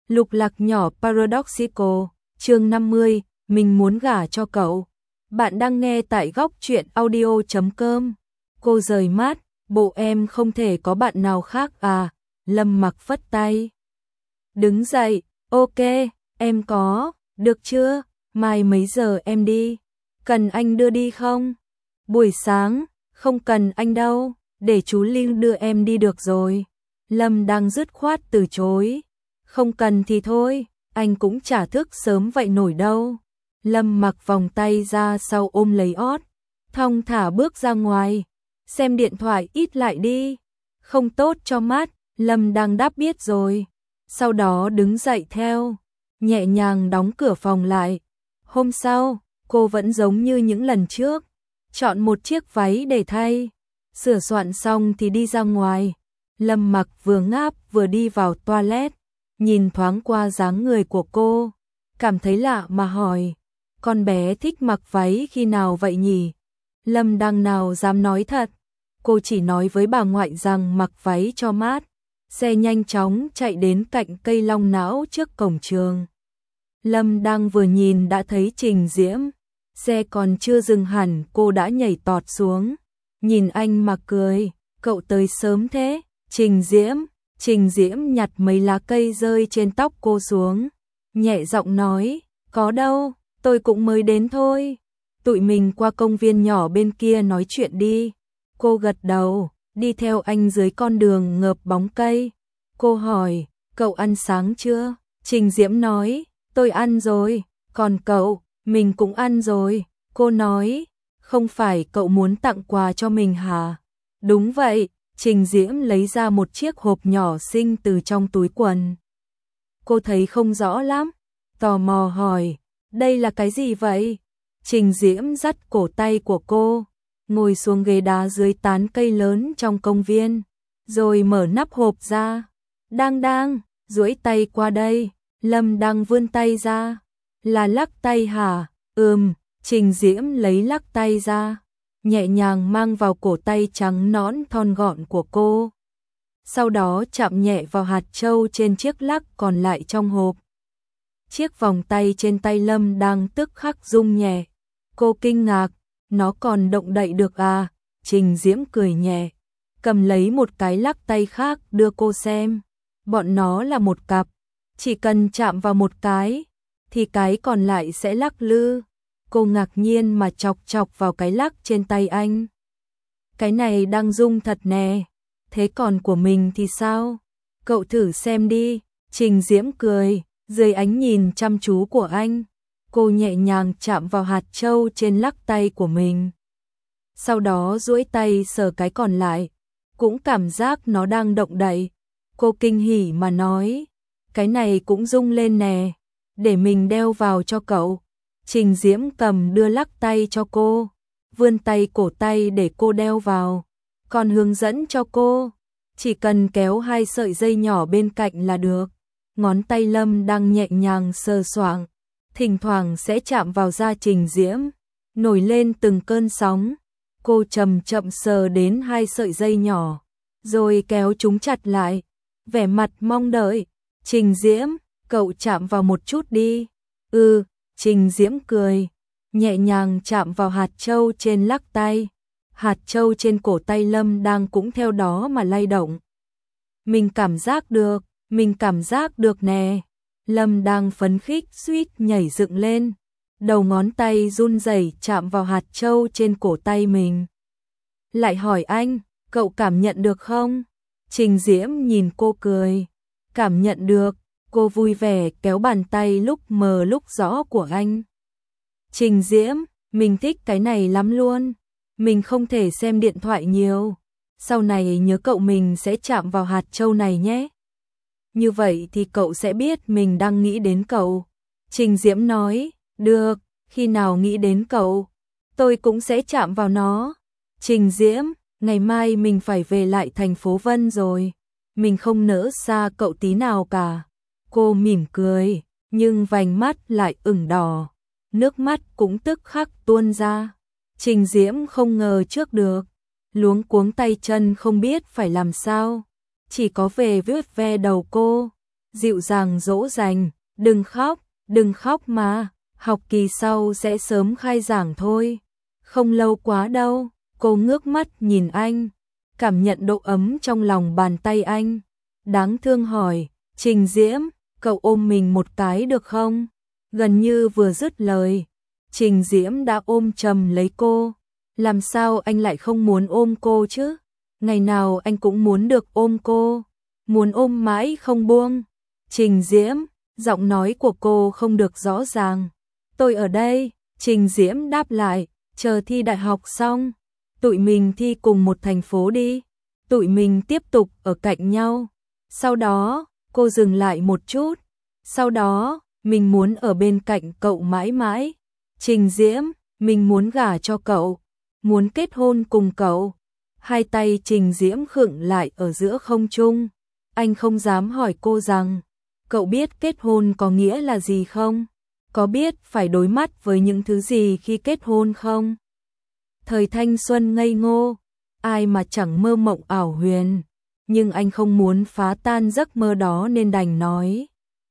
Lục lạc nhỏ Paradoxical, chương 50, mình muốn gả cho cậu. Bạn đang nghe tại góc truyện audio.com. Cô rời mắt, bộ em không thể có bạn nào khác à? Lâm Mặc phất tay. Đứng dậy, ok, em có, được chưa? Mai mấy giờ em đi? Cần anh đưa đi không? Buổi sáng, không cần anh đâu, để chú Linh đưa em đi được rồi. Lâm đang dứt khoát từ chối. Không cần thì thôi, anh cũng chả thức sớm vậy nổi đâu. Lâm Mặc vòng tay ra sau ôm lấy ót, thong thả bước ra ngoài. Xem điện thoại ít lại đi, không tốt cho mắt. Lâm đang đáp biết rồi. Sau đó đứng dậy theo, nhẹ nhàng đóng cửa phòng lại. Hôm sau, cô vẫn giống như những lần trước, chọn một chiếc váy để thay, sửa soạn xong thì đi ra ngoài. Lâm Mặc vừa ngáp vừa đi vào toilet, nhìn thoáng qua dáng người của cô, cảm thấy lạ mà hỏi, con bé thích mặc váy khi nào vậy nhỉ? Lâm đang nào dám nói thật, cô chỉ nói với bà ngoại rằng mặc váy cho mát. Xe nhanh chóng chạy đến cạnh cây long não trước cổng trường. Lâm đang vừa nhìn đã thấy Trình Diễm, xe còn chưa dừng hẳn cô đã nhảy tọt xuống, nhìn anh mà cười, cậu tới sớm thế. Trình Diễm nhặt mấy lá cây rơi trên tóc cô xuống, nhẹ giọng nói, có đâu, tôi cũng mới đến thôi, tụi mình qua công viên nhỏ bên kia nói chuyện đi. Cô gật đầu, đi theo anh dưới con đường ngợp bóng cây. Cô hỏi, cậu ăn sáng chưa? Trình Diễm nói, tôi ăn rồi, còn cậu? Mình cũng ăn rồi. Cô nói, không phải cậu muốn tặng quà cho mình hả? Đúng vậy. Trình Diễm lấy ra một chiếc hộp nhỏ xinh từ trong túi quần. Cô thấy không rõ lắm, tò mò hỏi, đây là cái gì vậy? Trình Diễm dắt cổ tay của cô, ngồi xuống ghế đá dưới tán cây lớn trong công viên, rồi mở nắp hộp ra. Đang, duỗi tay qua đây. Lâm đang vươn tay ra. Là lắc tay hả? Trình Diễm lấy lắc tay ra, nhẹ nhàng mang vào cổ tay trắng nõn thon gọn của cô. Sau đó chạm nhẹ vào hạt châu trên chiếc lắc còn lại trong hộp. Chiếc vòng tay trên tay Lâm đang tức khắc rung nhẹ. Cô kinh ngạc, nó còn động đậy được à? Trình Diễm cười nhẹ, cầm lấy một cái lắc tay khác đưa cô xem. Bọn nó là một cặp, chỉ cần chạm vào một cái, thì cái còn lại sẽ lắc lư. Cô ngạc nhiên mà chọc chọc vào cái lắc trên tay anh. Cái này đang rung thật nè, thế còn của mình thì sao? Cậu thử xem đi. Trình Diễm cười, dưới ánh nhìn chăm chú của anh. Cô nhẹ nhàng chạm vào hạt châu trên lắc tay của mình. Sau đó duỗi tay sờ cái còn lại, cũng cảm giác nó đang động đậy. Cô kinh hỉ mà nói, cái này cũng rung lên nè, để mình đeo vào cho cậu. Trình Diễm cầm đưa lắc tay cho cô, vươn tay cổ tay để cô đeo vào, còn hướng dẫn cho cô, chỉ cần kéo hai sợi dây nhỏ bên cạnh là được. Ngón tay Lâm đang nhẹ nhàng sờ soạng, thỉnh thoảng sẽ chạm vào da Trình Diễm, nổi lên từng cơn sóng. Cô chậm chậm sờ đến hai sợi dây nhỏ, rồi kéo chúng chặt lại, vẻ mặt mong đợi. Trình Diễm, cậu chạm vào một chút đi. Trình Diễm cười, nhẹ nhàng chạm vào hạt châu trên lắc tay. Hạt châu trên cổ tay Lâm đang cũng theo đó mà lay động. Mình cảm giác được nè. Lâm đang phấn khích suýt nhảy dựng lên, đầu ngón tay run rẩy chạm vào hạt châu trên cổ tay mình. Lại hỏi anh, cậu cảm nhận được không? Trình Diễm nhìn cô cười, cảm nhận được. Cô vui vẻ kéo bàn tay lúc mờ lúc rõ của anh. Trình Diễm, mình thích cái này lắm luôn. Mình không thể xem điện thoại nhiều. Sau này nhớ cậu mình sẽ chạm vào hạt châu này nhé. Như vậy thì cậu sẽ biết mình đang nghĩ đến cậu. Trình Diễm nói, được, khi nào nghĩ đến cậu, tôi cũng sẽ chạm vào nó. Trình Diễm, ngày mai mình phải về lại thành phố Vân rồi. Mình không nỡ xa cậu tí nào cả. Cô mỉm cười, nhưng vành mắt lại ửng đỏ, nước mắt cũng tức khắc tuôn ra. Trình Diễm không ngờ trước được, luống cuống tay chân không biết phải làm sao, chỉ có về vuốt ve đầu cô. dịu dàng dỗ dành, đừng khóc mà, học kỳ sau sẽ sớm khai giảng thôi. Không lâu quá đâu, cô ngước mắt nhìn anh, cảm nhận độ ấm trong lòng bàn tay anh. Đáng thương hỏi, Trình Diễm, cậu ôm mình một cái được không? Gần như vừa dứt lời, Trình Diễm đã ôm chầm lấy cô. Làm sao anh lại không muốn ôm cô chứ? Ngày nào anh cũng muốn được ôm cô, muốn ôm mãi không buông. Trình Diễm, giọng nói của cô không được rõ ràng. Tôi ở đây, Trình Diễm đáp lại, chờ thi đại học xong, tụi mình thi cùng một thành phố đi, tụi mình tiếp tục ở cạnh nhau. Sau đó, cô dừng lại một chút, sau đó, mình muốn ở bên cạnh cậu mãi mãi. Trình Diễm, mình muốn gả cho cậu, muốn kết hôn cùng cậu. Hai tay Trình Diễm khựng lại ở giữa không trung. Anh không dám hỏi cô rằng, cậu biết kết hôn có nghĩa là gì không? Có biết phải đối mặt với những thứ gì khi kết hôn không? Thời thanh xuân ngây ngô, ai mà chẳng mơ mộng ảo huyền, nhưng anh không muốn phá tan giấc mơ đó nên đành nói.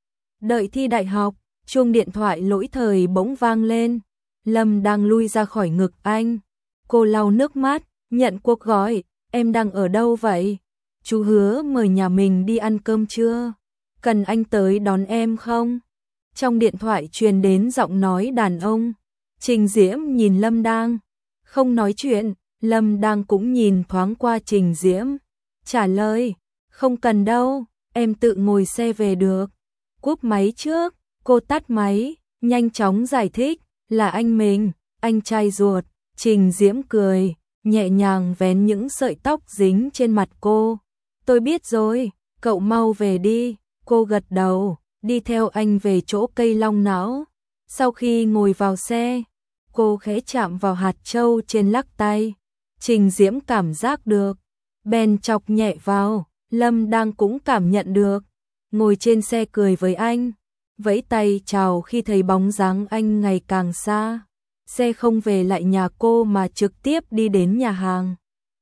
Đợi thi đại học, chuông điện thoại lỗi thời bỗng vang lên. Lâm đang lui ra khỏi ngực anh. Cô lau nước mắt, nhận cuộc gọi, em đang ở đâu vậy? Chú hứa mời nhà mình đi ăn cơm trưa, cần anh tới đón em không? Trong điện thoại truyền đến giọng nói đàn ông. Trình Diễm nhìn Lâm Đang, không nói chuyện. Lâm Đang cũng nhìn thoáng qua Trình Diễm, trả lời, không cần đâu, em tự ngồi xe về được. Cúp máy trước, cô tắt máy, nhanh chóng giải thích, là anh mình, anh trai ruột. Trình Diễm cười, nhẹ nhàng vén những sợi tóc dính trên mặt cô. Tôi biết rồi, cậu mau về đi. Cô gật đầu, đi theo anh về chỗ cây long não. Sau khi ngồi vào xe, cô khẽ chạm vào hạt châu trên lắc tay. Trình Diễm cảm giác được, bèn chọc nhẹ vào. Lâm Đang cũng cảm nhận được, ngồi trên xe cười với anh, vẫy tay chào khi thấy bóng dáng anh ngày càng xa. Xe không về lại nhà cô mà trực tiếp đi đến nhà hàng.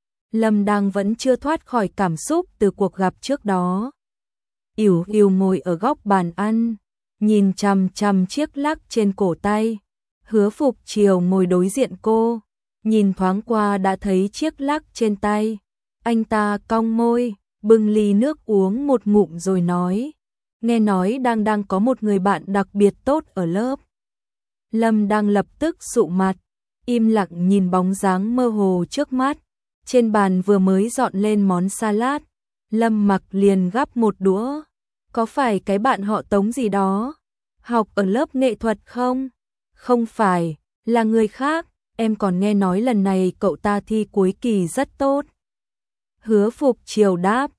Lâm Đang vẫn chưa thoát khỏi cảm xúc từ cuộc gặp trước đó. Yểu Yểu ngồi ở góc bàn ăn, nhìn chằm chằm chiếc lắc trên cổ tay. Hứa Phục Triều ngồi đối diện cô, nhìn thoáng qua đã thấy chiếc lắc trên tay. Anh ta cong môi, bưng ly nước uống một ngụm rồi nói, nghe nói đang có một người bạn đặc biệt tốt ở lớp. Lâm đang lập tức sụ mặt, im lặng nhìn bóng dáng mơ hồ trước mắt. Trên bàn vừa mới dọn lên món salad, Lâm Mặc liền gắp một đũa. Có phải cái bạn họ Tống gì đó, học ở lớp nghệ thuật không? Không phải, là người khác, em còn nghe nói lần này cậu ta thi cuối kỳ rất tốt. Hứa Phục Triều đáp,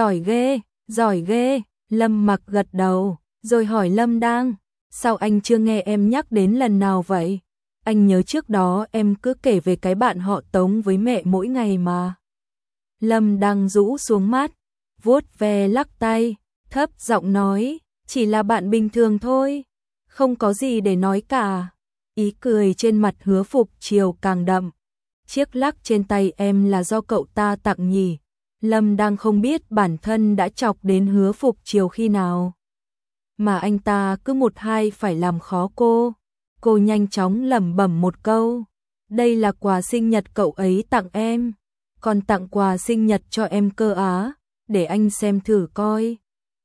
giỏi ghê. Lâm Mặc gật đầu, rồi hỏi Lâm Đang, sao anh chưa nghe em nhắc đến lần nào vậy? Anh nhớ trước đó em cứ kể về cái bạn họ Tống với mẹ mỗi ngày mà. Lâm Đang rũ xuống mắt, vuốt ve lắc tay, thấp giọng nói, chỉ là bạn bình thường thôi, không có gì để nói cả. Ý cười trên mặt Hứa Phục Triều càng đậm. Chiếc lắc trên tay em là do cậu ta tặng nhỉ? Lâm đang không biết bản thân đã chọc đến Hứa Phục Triều khi nào, mà anh ta cứ một hai phải làm khó cô. Cô nhanh chóng lẩm bẩm một câu, đây là quà sinh nhật cậu ấy tặng em, còn tặng quà sinh nhật cho em cơ á, để anh xem thử coi.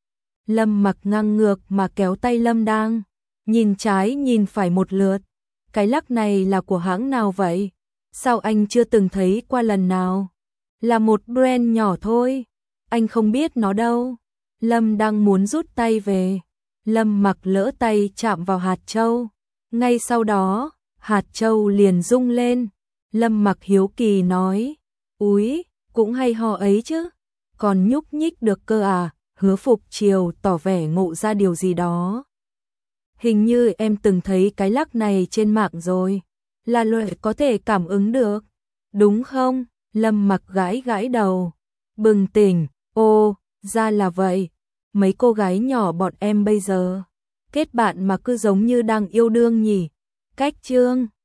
Lâm Mặc ngang ngược mà kéo tay Lâm Đang, nhìn trái nhìn phải một lượt. Cái lắc này là của hãng nào vậy? Sao anh chưa từng thấy qua lần nào? Là một brand nhỏ thôi, anh không biết nó đâu. Lâm đang muốn rút tay về, Lâm Mặc lỡ tay chạm vào hạt châu. Ngay sau đó, hạt châu liền rung lên. Lâm Mặc hiếu kỳ nói, úi, cũng hay ho ấy chứ, còn nhúc nhích được cơ à? Hứa Phục Triều tỏ vẻ ngộ ra điều gì đó. Hình như em từng thấy cái lắc này trên mạng rồi, là loại có thể cảm ứng được, đúng không? Lâm Mặc gãi gãi đầu, bừng tỉnh, ô, ra là vậy, mấy cô gái nhỏ bọn em bây giờ, kết bạn mà cứ giống như đang yêu đương nhỉ. Cách chương